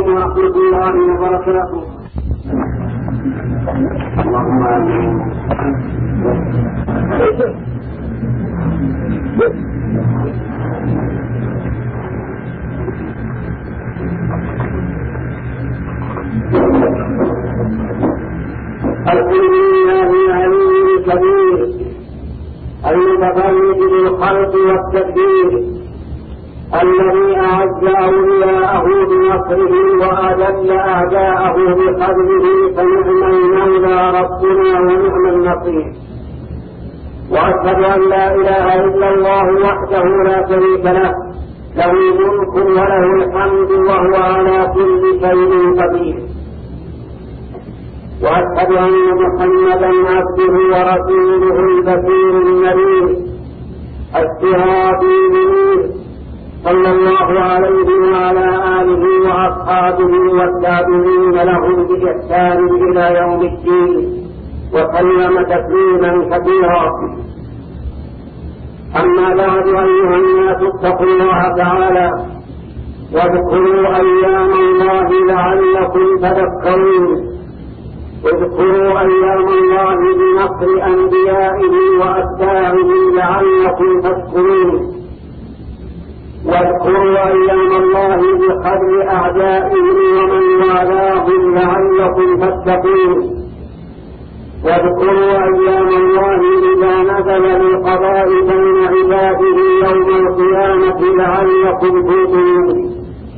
عليكم ورحمة الله وبركاته. اللهم آمين. الحمد لله العلي الكبير المتفرد بالخلق والتدبير الذي أعز أولياءه بنصره وأذل أعداءه بقدره فنعم المولى ربنا ونعم النصير. وأشهد أن لا إله إلا الله وحده لا شريك له الملك وله الحمد وهو على كل شيء قدير. وأشهد أن محمدا عبده ورسوله البشير النذير السراج المنير صلى الله عليه وعلى آله وأصحابه والتابعين لهم بإحسان إلى يوم الدين وسلم تسليما كثيرا. أما بعد أيها الناس اتقوا الله تعالى واذكروا أيام الله لعلكم تذكرون. اذكروا أيام الله بنصر أنبيائه وأتباعه لعلكم تشكرون. واذكروا أيام الله بقدر أعدائه ومن والاهم لعلكم تتقون. واذكروا أيام الله إذا نزل للقضاء بين عباده يوم القيامة لعلكم توقنون.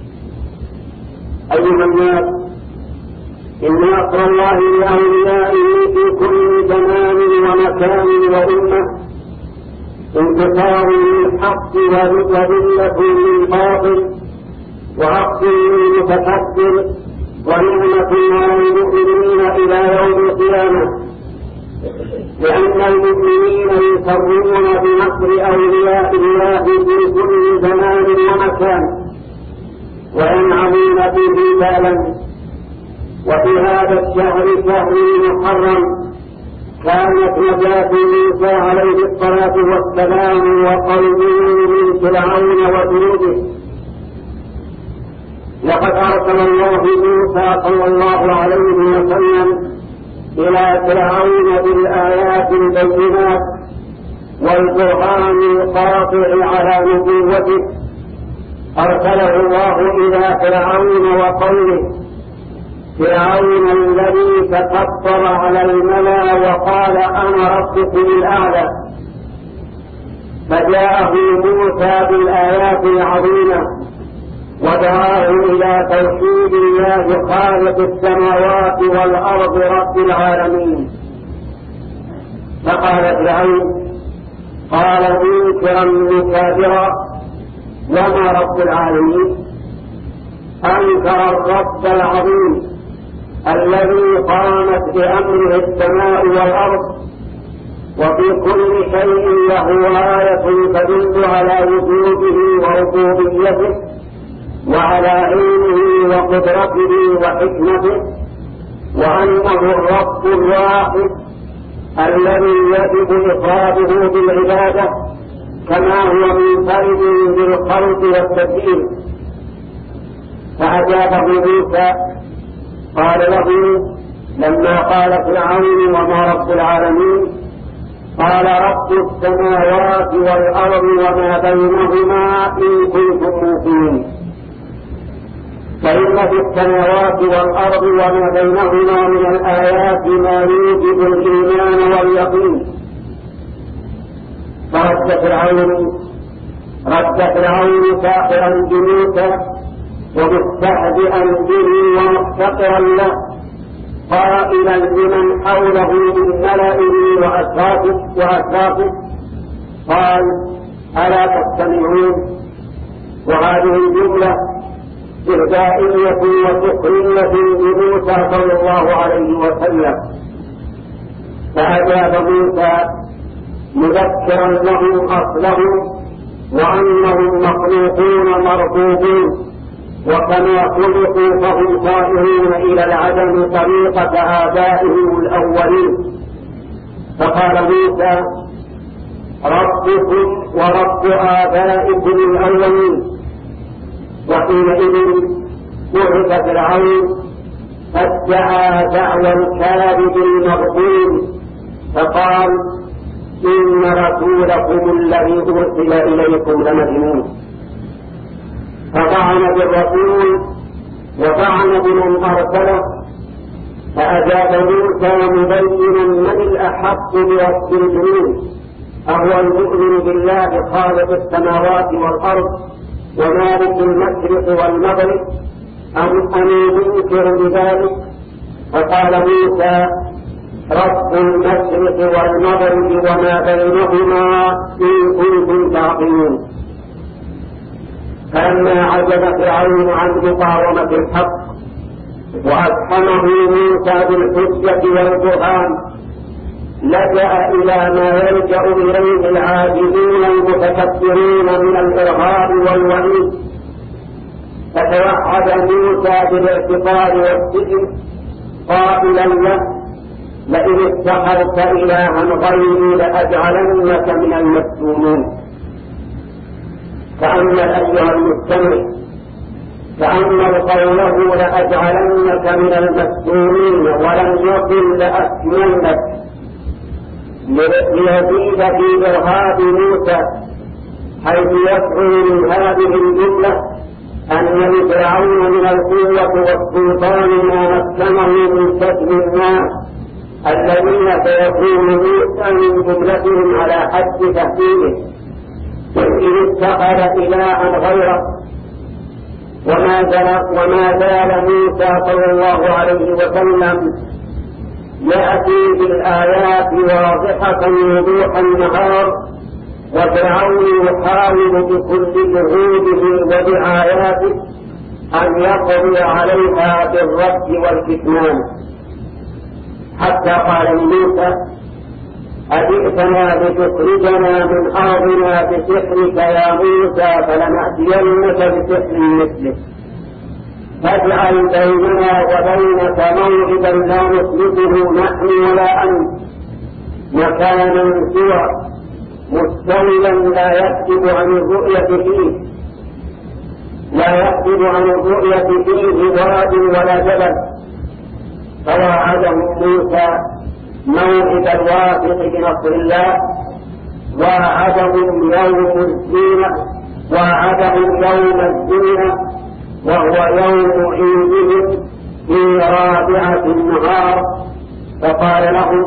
أيها الناس، إن نصر الله لأوليائه في كل زمان ومكان وأمة انتصار للحق وذلة للباطل وعقد للمتكبر ونعمة على المؤمنين إلى يوم القيامة، لأن المؤمنين يسرون بنصر أولياء الله في كل زمان ومكان وينعمون به بالا. وفي هذا الشهر شهر محرم كانت نجاة موسى عليه الصلاة والسلام وقومه من فرعون وجنوده. لقد أرسل الله موسى صلى الله عليه وسلم إلى فرعون بالآيات البينات والبرهان القاطع على نبوته. أرسله الله إلى فرعون وقومه، فرعون الذي تكبر على الملا وقال أنا ربكم الأعلى. فجاءه موسى بالآيات العظيمة ودعاه إلى توحيد الله خالق السماوات والأرض رب العالمين. فقال فرعون قال منكرا مكابرا وما رب العالمين؟ أنكر الرب العظيم الذي قامت بأمره السماء والأرض، وفي كل شيء له آية تدل على وجوده وربوبيته وعلى علمه وقدرته وحكمته، وأنه الرب الواحد الذي يجب إفراده بالعبادة كما هو منفرد بالخلق والتدبير. فأجابه موسى قال له لما قال فرعون وما رب العالمين؟ قال رب السماوات والأرض وما بينهما إن كنتم موقنين. فإن في السماوات والأرض وما بينهما من الآيات ما يوجب الإيمان واليقين. رد فرعون ساخرا بموسى ومستهزئا به ومحتقرا له قائلا لمن حوله من ملئه وأشرافه قال ألا تستمعون؟ وهذه الجملة إهدائية وسخرية بموسى صلى الله عليه وسلم. فأجاب موسى مذكرا لهم أصلهم وأنهم مخلوقون مربوبون، وكما خلقوا فهم طائرون إلى العدم طريقة آبائهم الأولين. فقال موسى ربكم ورب آبائكم الأولين. وحينئذ بعث فرعون فادعى دعوى الكاذب المغضوب فقال إن رسولكم الذي أرسل إليكم لمجنون، فطعن بالرسول وطعن بمن أرسله. فأجاب موسى مبينا من الأحق بوصف الجنون، أهو المؤمن بالله خالق السماوات والأرض ومالك المشرق والمغرب أم ينكر بذلك؟ فقال موسى رب المشرق والمغرب وما بينهما إن كنتم تعقلون. فلما عجز فرعون عن مقاومة الحق وأفهمه موسى بالحجة والبرهان لجأ إلى ما يلجأ إليه العاجزون المتكبرون من الإرهاب والوعيد، فتوعد موسى بالاعتقال والسجن قائلا له لئن اتخذت إلها غيري لأجعلنك من المسجونين. تأمل أيها المستمع، تأمل قوله لأجعلنك من المسجونين ولم يقل لأسجننك، ليزيد في إرهاب موسى، حيث يدعو من هذه الجملة أن لفرعون من القوة والسلطان ما مكنه من سجن الناس الذين سيكون موسى من جملتهم على حد تهديده، إذ اتخذ إلها غيره. وما زال موسى صلى الله عليه وسلم يأتي بالآيات واضحة وضوح النهار، وفرعون يحاول بكل جهوده ودعاياته أن يقضي عليها بالرد والكتمان، حتى قال موسى أجئتنا لتخرجنا من أرضنا بسحرك يا موسى فلنأتينك بسحر مثله فاجعل بيننا وبينك موعدا لا نخلفه نحن ولا أنت مكانا سوى مستولا لا يكتب عن الرؤية فيه واد ولا جبل. فوعده موسى موعد الواثق بنصر الله، وعدهم يوم الزينة وهو يوم عيدهم في رابعة النهار، فقال لهم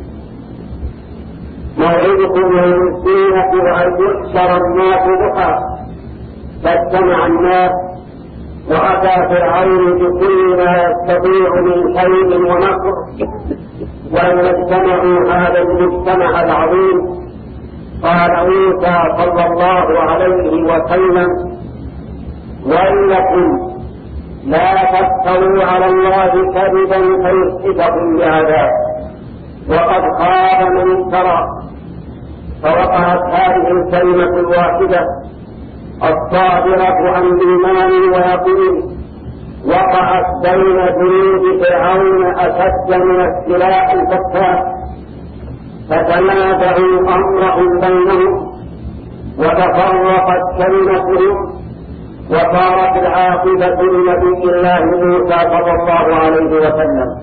موعدكم يوم الزينة وأن يحشر الناس ضحى. فاجتمع الناس وأتى فرعون بكل ما يستطيع من خير ومكر، ولما اجتمعوا هذا المجتمع العظيم قال موسى صلى الله عليه وسلم وإنكم لا تفتروا على الله كذبا فيسحتكم بعذاب، وقد خاب من افترى. فوقعت هذه الكلمة الواحدة الصادرة عن إيمان ويقين وقعت بين جنود فرعون أشد من السلاح الفتاك، فتنازعوا أمرهم بينهم وتفرقت كلمتهم، وصارت العاقبة لنبي الله موسى صلى الله عليه وسلم.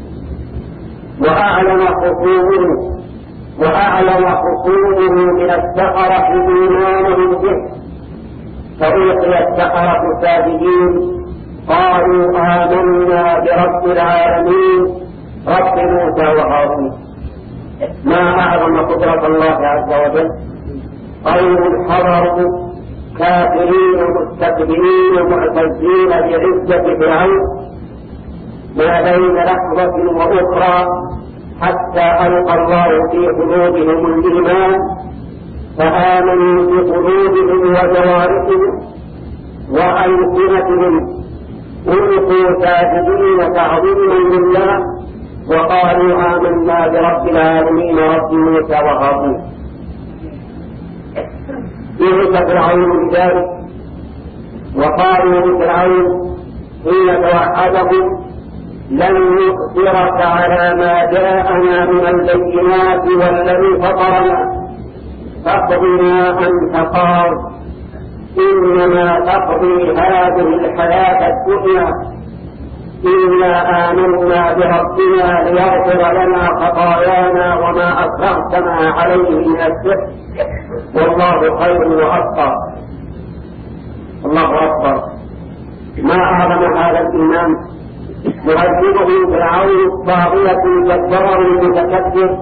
وأعلن خصومه من السحرة إيمانهم به، فألقي السحرة ساجدين قالوا آمنا برب العالمين رب موسى وهارون. ما أعظم قدرة الله عز وجل، قوم حضروا كافرين مستكبرين معتزين بعزة فرعون ما بين لحظة وأخرى حتى ألقى الله في قلوبهم الإيمان، فآمنوا بقلوبهم وجوارحهم وألسنتهم، ألقوا ساجدين تعظيما لله وقالوا آمنا برب العالمين رب موسى وهارون. يهلك فرعون بذلك، وقالوا لفرعون حين توعدهم لن نؤثرك على ما جاءنا من البينات والذي فطرنا فاقض ما أنت قاض إنما تقضي هذه الحياة الدنيا إنا آمنا بربنا ليغفر لنا خطايانا وما أكرهتنا عليه من السحر والله خير وأبقى. الله أكبر. ما أعظم هذا الإيمان يعذبه فرعون الطاغية الجبار المتكبر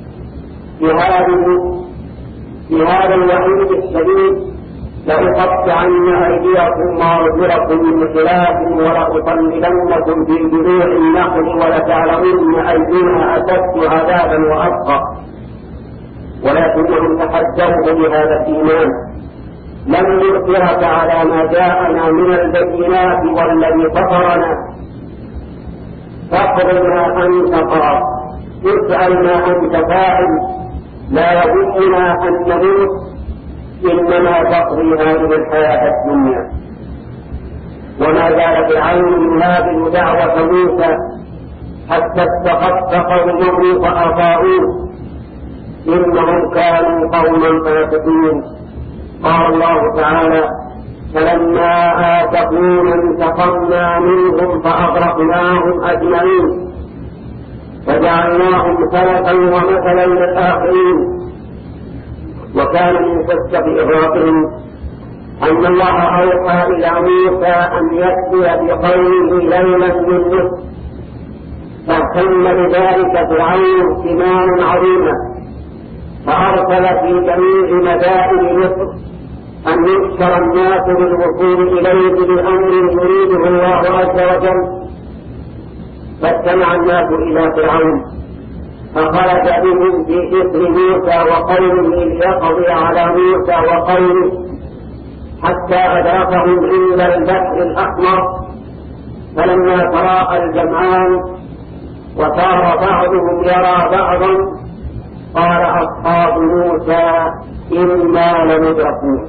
في هذا الوعيد الشديد: لأقطعن أيديكم وأرجلكم من خلاف ولأصلبنكم في جذوع النخل ولتعلمن أيدينا أشد عذابا وأبقى. ولكنهم تحدوا بهذا الإيمان: لن نؤثرك على ما جاءنا من البينات والذي فطرنا فاقض ما أنت قاض افعل ما أنت فاعل لا يهمنا أن نموت إنما تقضي هذه الحياة الدنيا. وما زال فرعون ينابذ دعوة موسى حتى استخف قومه فأطاعوه إنهم كانوا قوما فاسقين. قال الله تعالى: فلما آتقونا انتقمنا منهم فأغرقناهم أجمعين فجعلناهم سلفا ومثلا للآخرين. وكان من قصة إغراقهم أن الله أوحى إلى موسى أن يأتي بقومه ليلا من مصر، فاهتم بذلك فرعون اهتماما عظيما، فأرسل في جميع مدائن مصر أن يبشر الناس بالوصول إليه بأمر يريده الله عز وجل. فاجتمع الناس إلى فرعون فخرج بهم في إثر موسى وقومه ليقضي على موسى وقومه حتى أذاقهم عند البحر الأحمر. فلما تراءى الجمعان وصار بعضهم يرى بعضا قال أصحاب موسى إنا لمدركون.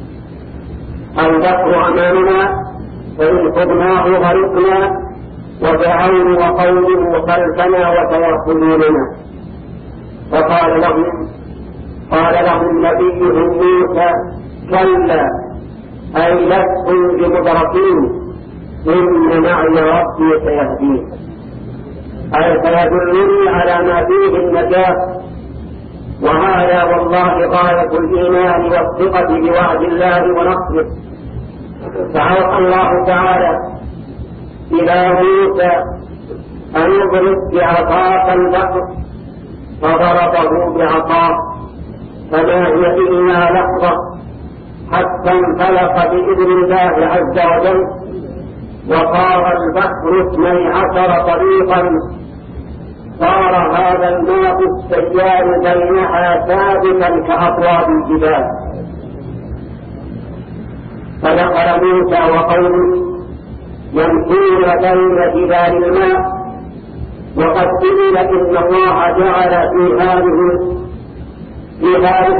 البحر أمامنا فإن خذناه غرقنا وفرعون وقومه خلفنا وسيأخذوننا. فقال لهم نبيهم موسى: كلا أي لستم بمدركين إن معي ربي سيهدين، أي سيدلني على ما فيه النجاة. وهذا والله غاية الإيمان والثقة بوعد الله ونصره. فأوحى الله تعالى إلى موسى أن يضرب بعصاك البحر فضربه بعصاه فما هي إلا لحظة حتى انفلق بإذن الله عز وجل وصار البحر 12 طريقا. صار هذا الماء السيال بينها ثابتا كأطواب الجبال. فدخل موسى وقومه يمشون بين جبال الماء، وقد قيل إن الله جعل في هذه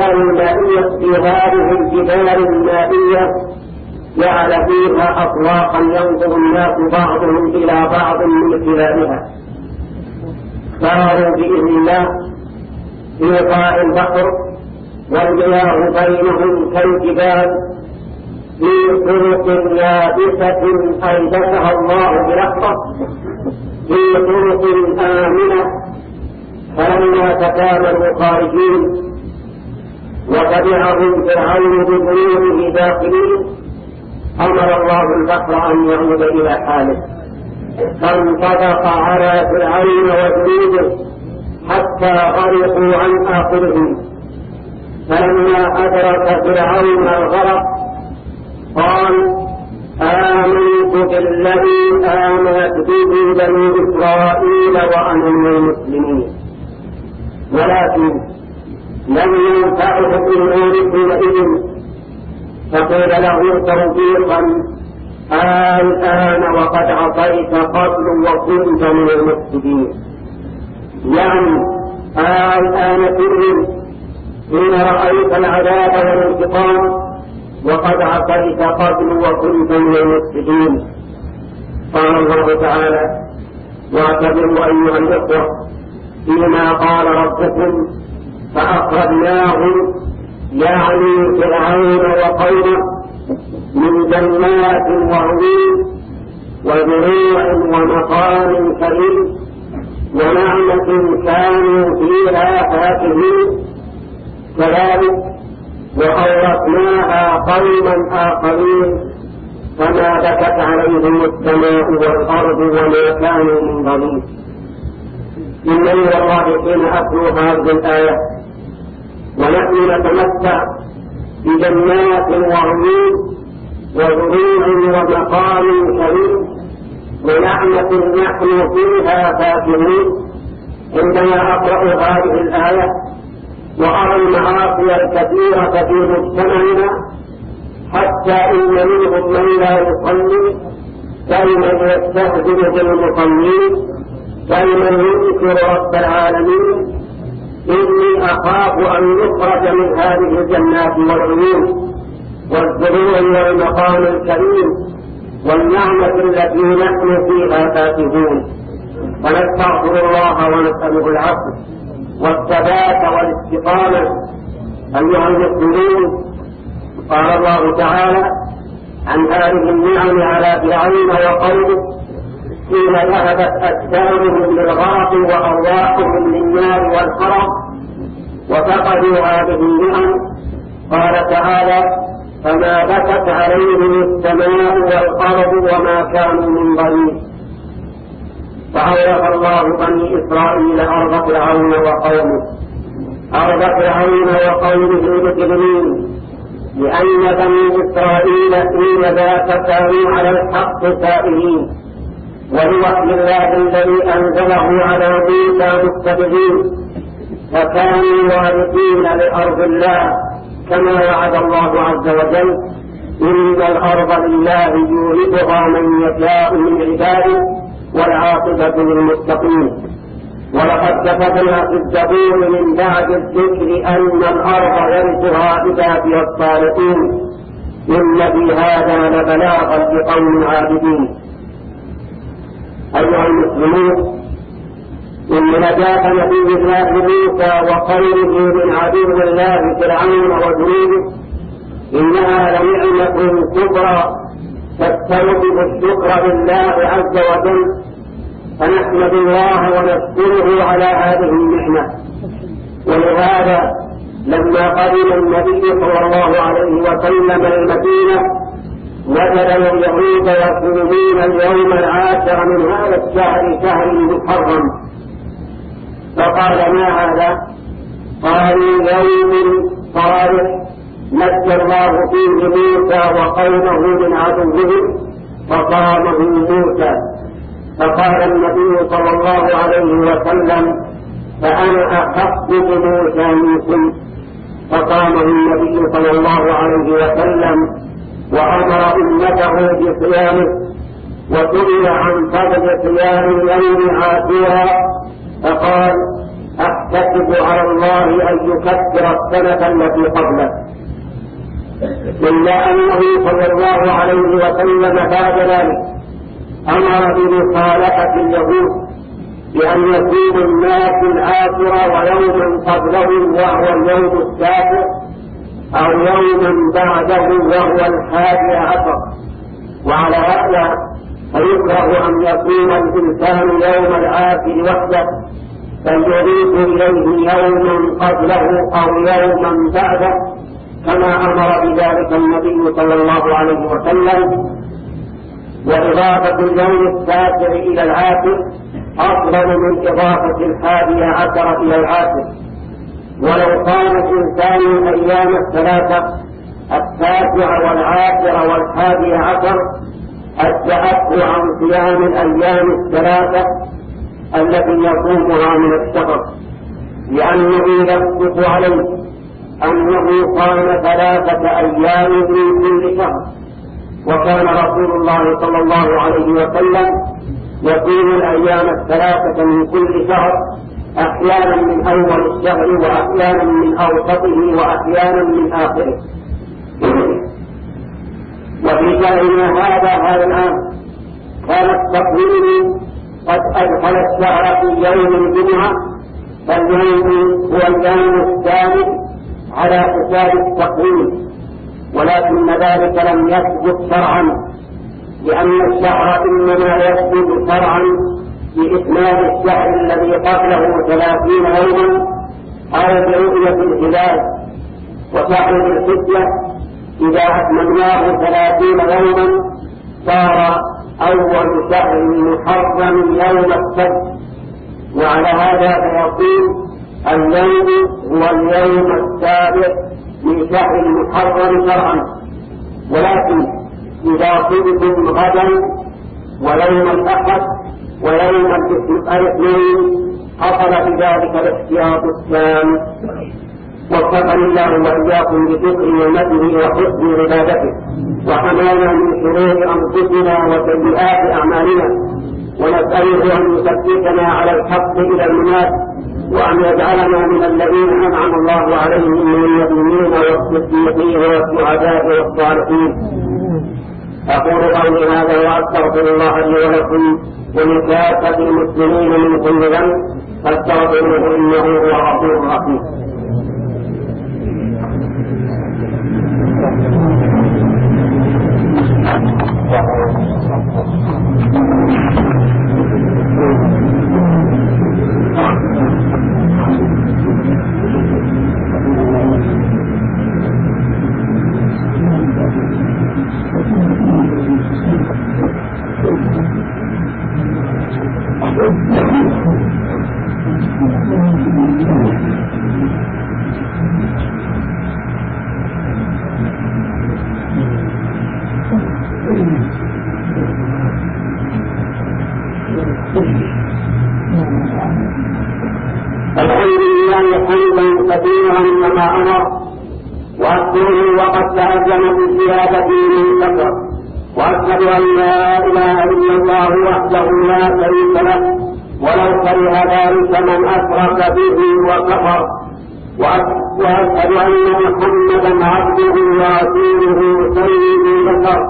الجبال المائية جعل فيها أطواقا ينظر الناس بعضهم إلى بعض من خلالها. صاروا بإذن الله في قاع البحر والمياه بينهم كالجبال في طرق يابسة أيدتها الله برحمة في طرق آمنة. فلما تكاملوا خارجين وتبعهم فرعون بظلومه داخلين أمر الله البحر أن يعود إلى حاله، فانطبق على فرعون وجنوده حتى غرقوا عن آخرهم. فلما أدرك فرعون الغرق قال: آمنت بالذي آمنت به بني إسرائيل وأنا من المسلمين. ولكن لم ينفعه الإيمان حينئذ، فقيل له توبيخا: الآن وقد عصيت قبل وكنت من المفسدين. يعني الآن تؤمن حين رأيت العذاب والانتقام وقد عصيت قبل وكنت من المفسدين. قال الله تعالى: واعتبروا أيها الإخوة فيما قال ربكم فأخرجناهم يعني فرعون وقومه من جنات وعيون وزروع ومقام كريم ونعمة كانوا فيها فاكهين كذلك وأورثناها قوما آخرين فما بكت عليهم السماء والأرض وما كانوا منظرين. إنني والله حين أتلو هذه الآية ونحن نتمتع بجنات وعيون وزروع ومقام كريم ونعمة نحن فيها فاكهون، عندما أقرأ هذه الآية وأرى المعاصي الكثيرة في مجتمعنا حتى إن منهم من لا يصلي كمن يستهزئ بالمصلين كمن ينكر رب العالمين. إني أخاف أن يخرج من هذه الجنات والعيون والزروع والمقام الكريم والنعمة التي نحن فيها فاكهون، فنستغفر الله ونسأله العفو والثبات والاستقامة. أيها المسلمون، قال الله تعالى عن هذه النعم على فرعون وقومه حين ذهبت أجسامهم للغرق وأرواحهم للنار والحرق وفقدوا هذه النعم. قال تعالى فما بكت عليهم السماء والأرض وما كانوا منظرين. فأورث الله بني إسرائيل أرض فرعون وقومه أرض فرعون وقومه المجرمين، لأن بني إسرائيل حين ذاك كانوا على الحق سائلين ولوحي الله الذي أنزله على موسى متبعين، فكانوا وارثين لأرض الله كما وعد الله عز وجل إن الأرض لله يورثها من يشاء من عباده والعاقبة للمتقين. ولقد كتبنا في الزبور من بعد الذكر أن الأرض يرثها عبادي الصالحين إن في هذا لبلاغا لقوم عابدين. أيها المسلمون، إن نجاة نبي الله موسى وقومه من عدو الله فرعون وجنوده إنها لنعمة كبرى تستوجب الشكر لله عز وجل، فنحمد الله ونشكره على هذه النعمة. ولهذا لما قدم النبي صلى الله عليه وسلم المدينة وجد اليهود يصومون اليوم العاشر من هذا الشهر شهر محرم، فقال ما هذا؟ قالوا يوم صالح نجى الله فيه موسى وقومه من عدوهم فقامه موسى. فقال النبي صلى الله عليه وسلم فأنا أحق بموسى منكم، فقامه النبي صلى الله عليه وسلم وأمر أمته بصيامه، وسئل عن فضل صيام يوم عاشوراء فقال أحتسب على الله أن يكفر السنة التي قبله، إلا أنه صلى الله عليه وسلم بعد ذلك أمر بمخالفة اليهود بأن يكون الناس العاشر ويوما قبله وهو اليوم السابع أو يوما بعده وهو 11، وعلى هذا فيكره أن يكون الإنسان يوم العاشر وحده بل يضيف إليه يوما قبله أو يوما بعده كما أمر بذلك النبي صلى الله عليه وسلم. وإضافة اليوم التاسع إلى العاشر أفضل من إضافة 11 إلى العاشر. ولو كان الإنسان الأيام الثلاثة 19 والعاشر 11 أجزأته عن صيام الأيام الثلاثة التي يصومها من الشهر، لأنه يثبت عليه أنه صام 3 أيام من كل شهر. وكان رسول الله صلى الله عليه وسلم يصوم الأيام 3 من كل شهر، أحيانا من أول الشهر وأحيانا من أوسطه وأحيانا من آخره. وفي شهرنا هذا العام كان التقويم قد أدخل الشهر في يوم الجمعة، فاليوم هو اليوم الثالث على حساب التقويم، ولكن ذلك لم يثبت شرعا، لأن الشهر إنما يثبت شرعا بإكمال الشهر الذي قبله 30 يوما أو برؤية الهلال. وشهر ذي الحجة إذا أتممناه 30 يوما صار أول شهر محرم يوم السبت، وعلى هذا فيقول اليوم هو اليوم السابع من شهر المحرم شرعا. ولكن إذا صدتم غدا ويوم الأحد ويوم الاثنين حصل بذلك الاحتياط التام. وفقني الله وإياكم بشكر نعمته وحسن عبادته، وحمانا من شرور أنفسنا وسيئات أعمالنا، ونسأله أن يثبتنا على الحق إلى الممات، وأن يجعلنا من الذين أنعم الله عليهم من النبيين والصديقين والشهداء والصالحين. أقول قولي هذا وأستغفر الله لي ولكم ولكافة المسلمين من كل ذنب، فاستغفروه إنه هو الغفور الرحيم. الحمد لله حمدا كثيرا كما امر، واشكره وقد تأذن بالزيادة من كثر، واشهد ان لا اله الا الله وحده لا شريك له ولو كره ذلك من اشرك به وكفر، واشهد ان محمدا عبده ورسوله سيد البشر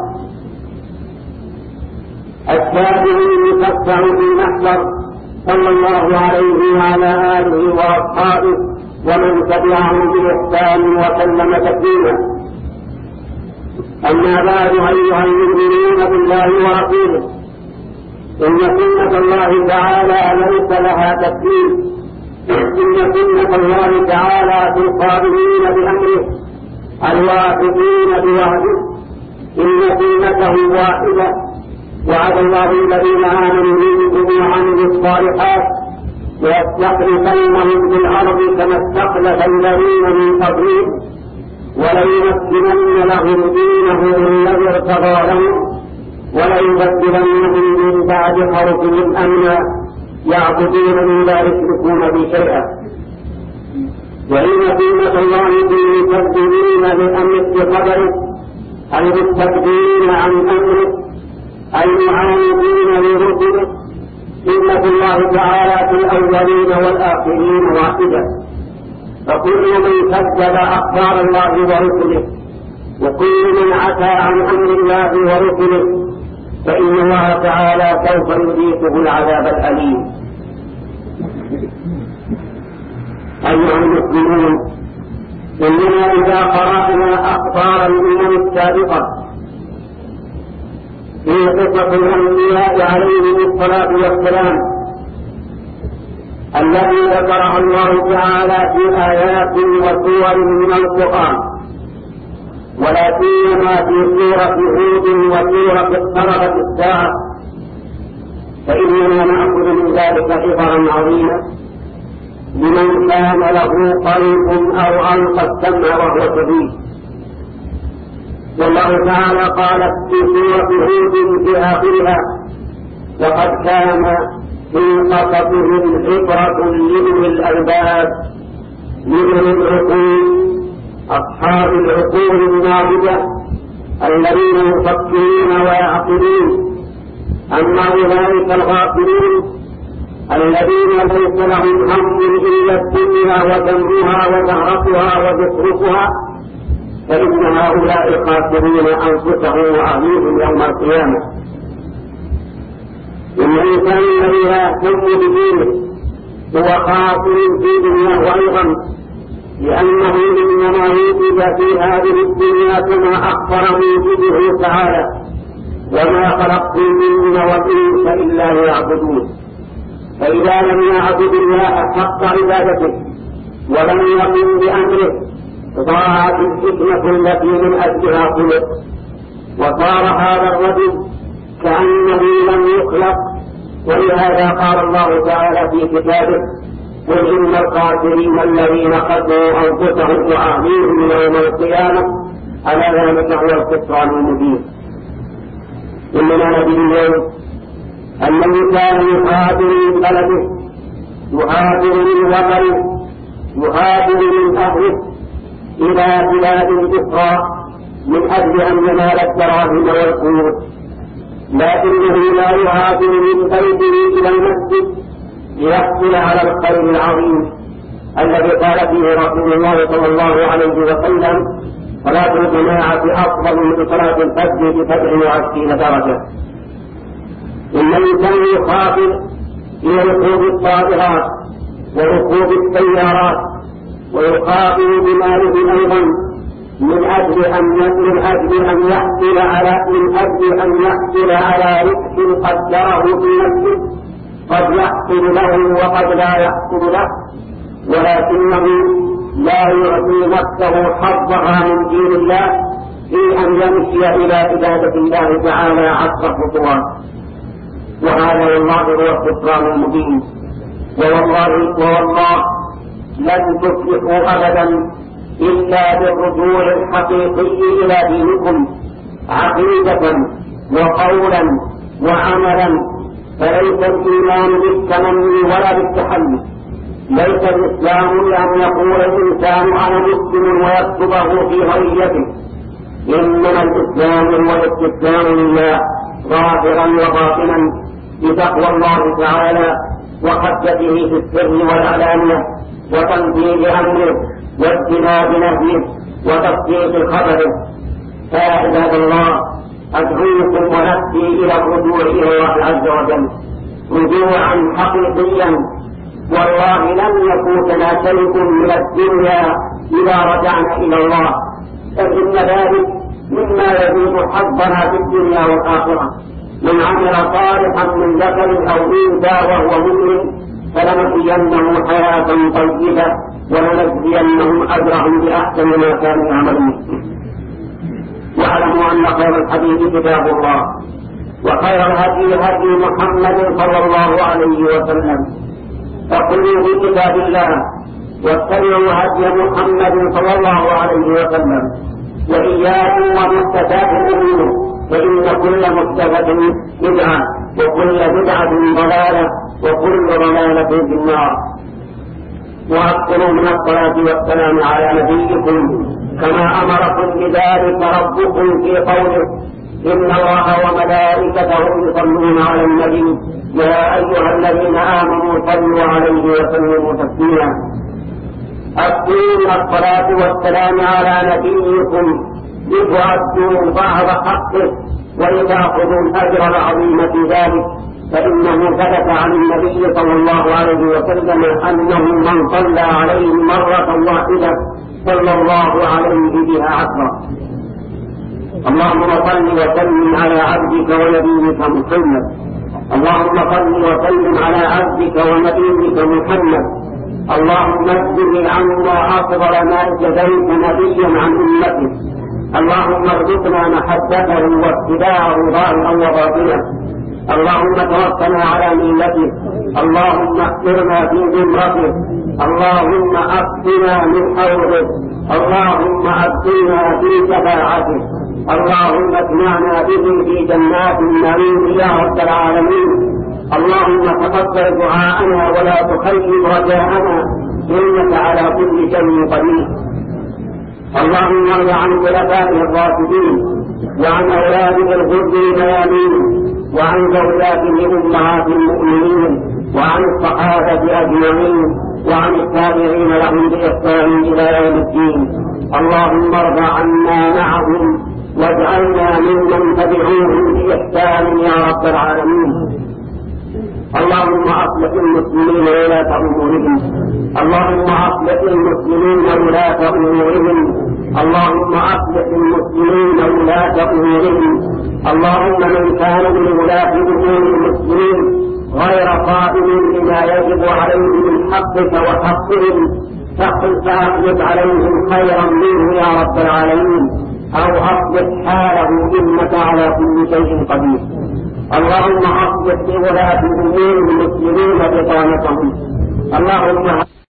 الشافع المشفع في المحشر، صلى الله عليه وعلى آله وأصحابه ومن تبعهم بإحسان وسلم تسليما. أما بعد، أيها المؤمنون بالله ورسوله، إن سنة الله تعالى ليس لها تكليف، إن سنة الله تعالى في القابلين بأمره الواثقين بوعده، إن سنته واحدة، وعد الله الذين آمنوا منكم وعملوا الصالحات ليستخلفنهم في الأرض كما استخلف الذين من قبلهم وليمكنن لهم دينهم الذي ارتضى لهم وليبدلنهم من بعد خوفهم أمنا يعبدونني لا يشركون بي شيئا. وإن سنة الله في المكذبين بأمر بقدره المستكبرين عن أمره المعاندين لرسله، سنة الله تعالى في الأولين والآخرين واحدة، فكل من كذب أخبار الله ورسله وكل من عتى عن أمر الله ورسله فإن الله تعالى سوف يذيقه العذاب الأليم. أيها المسلمون، إننا إذا قرأنا أخبار الأمم السابقة في قصة الأنبياء عليهم الصلاة والسلام التي ذكرها الله تعالى في آيات وسور من القرآن، ولا سيما في سورة هود وسورة اقتربت الساعة، فإننا نأخذ من ذلك عبرا عظيما لمن كان له قلب أو ألقى السمع وهو شهيد. والله تعالى قال في سورة هود في آخرها: وقد كان في قصصهم عبرة لأولي الألباب، لأولي العقول، أصحاب العقول الناضجة الذين يفكرون ويعقلون. أما أولئك الغافلين الذين ليس لهم هم إلا الدنيا وذمها وزهرتها وزخرفها فإن هؤلاء خاسرون أنفسهم وأهليهم يوم القيامة. إن الإنسان الذي لا يهتم بدينه هو خاسر في دنياه أيضا، لأنه إنما وجد في هذه الدنيا كما أخبر موجده تعالى: وما خلقت الجن والإنس إلا ليعبدون. فإذا لم يعبد الله حق عبادته ولم يقم بأمره ضاعت الحكمة التي من أجلها خلق، وصار هذا الرجل كأنه لم يخلق. ولهذا قال الله تعالى في كتابه: قل إن الخاسرين الذين خسروا أنفسهم وأهليهم يوم القيامة ألا ذلك هو الخسران المبين. إننا نجد اليوم أن الإنسان يهاجر من بلده، يهاجر من وطنه، يهاجر من أهله إلى بلاد أخرى من أجل أن ينال الدراهم والقوت، لكنه لا يهاجر من بيته إلى المسجد ليحصل على الخير العظيم الذي قال فيه رسول الله صلى الله عليه وسلم: صلاة الجماعة أفضل من صلاة الفجر ب27 درجة. إن الإنسان يخاطر إلى ركوب الطائرات وركوب السيارات، ويخاطر بماله أيضا من أجل أن يحصل على ربح قدره في نفسه، قد يحصل له وقد لا يحصل له، ولكنه لا يعطي نفسه حظها من دين الله في أن يمشي إلى عبادة الله تعالى 10 خطوات. وهذا والله هو الخسران المبين. والله لن تفلحوا أبدا إلا بالرجوع الحقيقي إلى دينكم عقيدة وقولا وعملا. فليس الإيمان بالتمني ولا بالتحلي، ليس الإسلام لأن يقول الإنسان أنا مسلم ويكتبه في هويته، إنما الإسلام هو الاستسلام لله ظاهرا وباطنا بتقوى الله تعالى وخشيته في السر والعلانية، وتنفيذ أمره واجتناب نهيه وتصديق خبره. فيا عباد الله، أدعوكم ونفسي إلى الرجوع إلى الله عز وجل رجوعا حقيقيا. والله لن يفوتنا شيء من الدنيا إذا رجعنا إلى الله، فإن ذلك مما يزيد حظنا في الدنيا والآخرة. من عمل صالحا من ذكر أو أنثى وهو مؤمن فلنحيينه حياة طيبة ولنجزينهم أجرهم بأحسن ما كانوا يعملون. واعلموا أن خير الحديث كتاب الله، وخير الهدي هدي محمد صلى الله عليه وسلم، فقلوا بكتاب الله واتبعوا هدي محمد صلى الله عليه وسلم، وإياكم ومحدثات الأمور، فإن كل محدثة بدعة وكل بدعة ضلالة وكل ضلالة في النار. وأكثروا من الصلاة والسلام على نبيكم كما أمركم بذلك ربكم في قوله: إن الله وملائكته يصلون على النبي يا أيها الذين آمنوا صلوا عليه وسلموا تسليما. أكثروا من الصلاة والسلام على نبيكم لتؤدوا بعض حقه ولتأخذوا الأجر العظيم في ذلك، فإنه ثبت عن النبي صلى الله عليه وسلم أنه من صلى عليه مرة واحدة صلى الله عليه بها 10. اللهم صل وسلم على عبدك ونبيك محمد. اللهم صل وسلم على عبدك ونبيك محمد. اللهم اجزه عنا أفضل ما جزيت نبيا عن أمته. اللهم ارزقنا محبته واتباعه ظاهرا وباطنا. اللهم توفنا على ملته. اللهم احفرنا في ذمرته. اللهم أسقنا من حوضه. اللهم أسقنا في شفاعته. اللهم اجمعنا به في جنات النعيم يا رب العالمين. اللهم تقبل دعاءنا ولا تخيب رجاءنا، إنك على كل شيء قدير. اللهم ارض عن خلفائه الراشدين وعن أولاده الغر الميامين وعن زوجاته أمهات المؤمنين وعن الصحابة أجمعين وعن التابعين لهم بإحسان إلى يوم الدين. اللهم ارض عنا معهم واجعلنا ممن تبعوهم بإحسان يا رب العالمين. اللهم أصلح المسلمين ولاة أمورهم، اللهم أصلح المسلمين ولاة أمورهم، اللهم أصلح المسلمين ولاة أمورهم. اللهم من كان من ولاة أمور المسلمين غير قائم بما يجب عليه من حقك وحقهم فاخلف عليهم خيرا منه يا رب العالمين، أو أصلح حاله إنك على كل شيء قدير. اللهم أصلح ولاة أمور المسلمين بطانتهم، اللهم